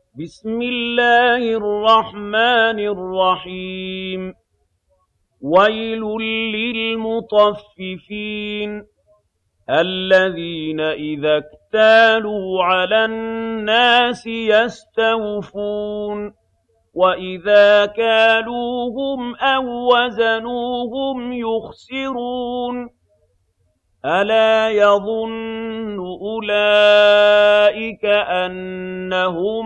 بسم الله الرحمن الرحيم ويل للمطففين الذين إذا اكتالوا على الناس يستوفون وإذا كالوهم أو وزنوهم يخسرون ألا يظن أولئك أنهم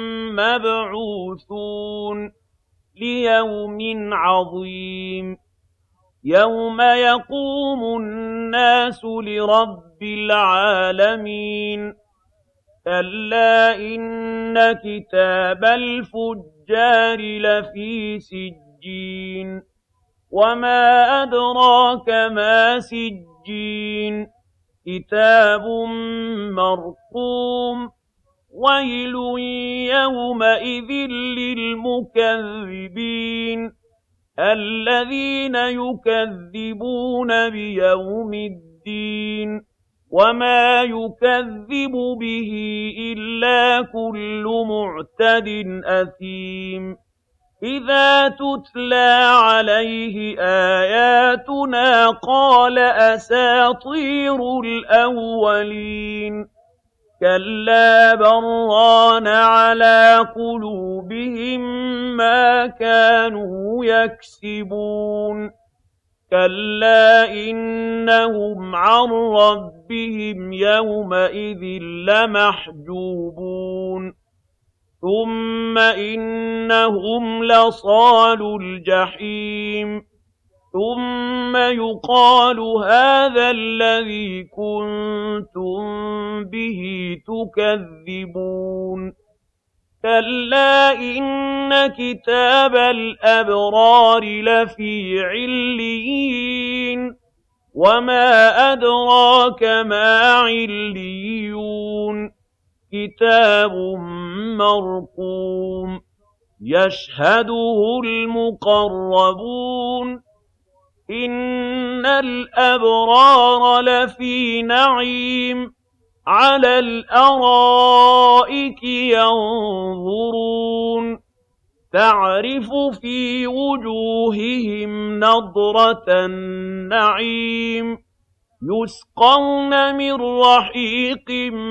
مبعوثون ليوم عظيم يوم يقوم الناس لرب العالمين كلا إن كتاب الفجار لفي سجين وما أدراك ما سجين كتاب مرقوم ويل يومئذ للمكذبين الذين يكذبون بيوم الدين وما يكذب به إلا كل معتد أثيم إذا تتلى عليه آياتنا قال أساطير الأولين كلا بران على قلوبهم ما كانوا يكسبون كلا إنهم عن ربهم يومئذ لمحجوبون ثم إنهم لصالو الجحيم ثم يقال هذا الذي كنتم به تكذبون كلا إن كتاب الأبرار لفي عليين وما أدراك ما عليون كتاب مرقوم يشهده المقربون إن الأبرار لفي نعيم على الأرائك ينظرون تعرف في وجوههم نضرة النعيم يسقون من رحيق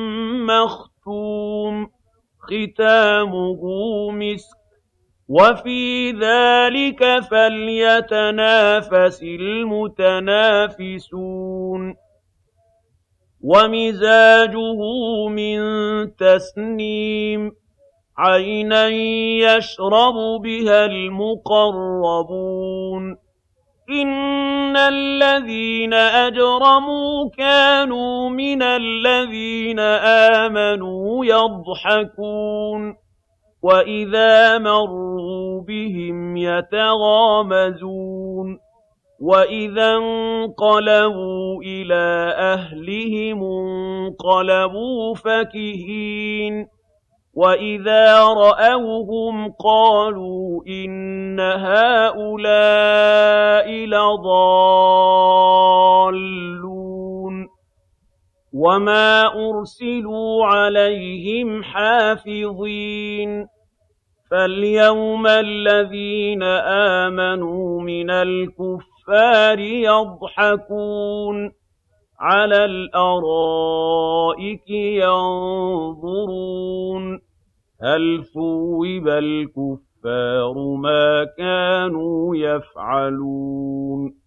مختوم ختامه مسك وفي ذلك فليتنافس المتنافسون ومزاجه من تسنيم عينا يشرب بها المقربون إن الذين أجرموا كانوا من الذين آمنوا يضحكون وإذا مروا بهم يتغامزون وإذا انقلبوا إلى أهلهم انقلبوا فكهين وإذا رأوهم قالوا إن هؤلاء لضالون وما أرسلوا عليهم حافظين فاليوم الذين آمنوا من الكفار يضحكون على الأرائك ينظرون هل ثوب الكفار ما كانوا يفعلون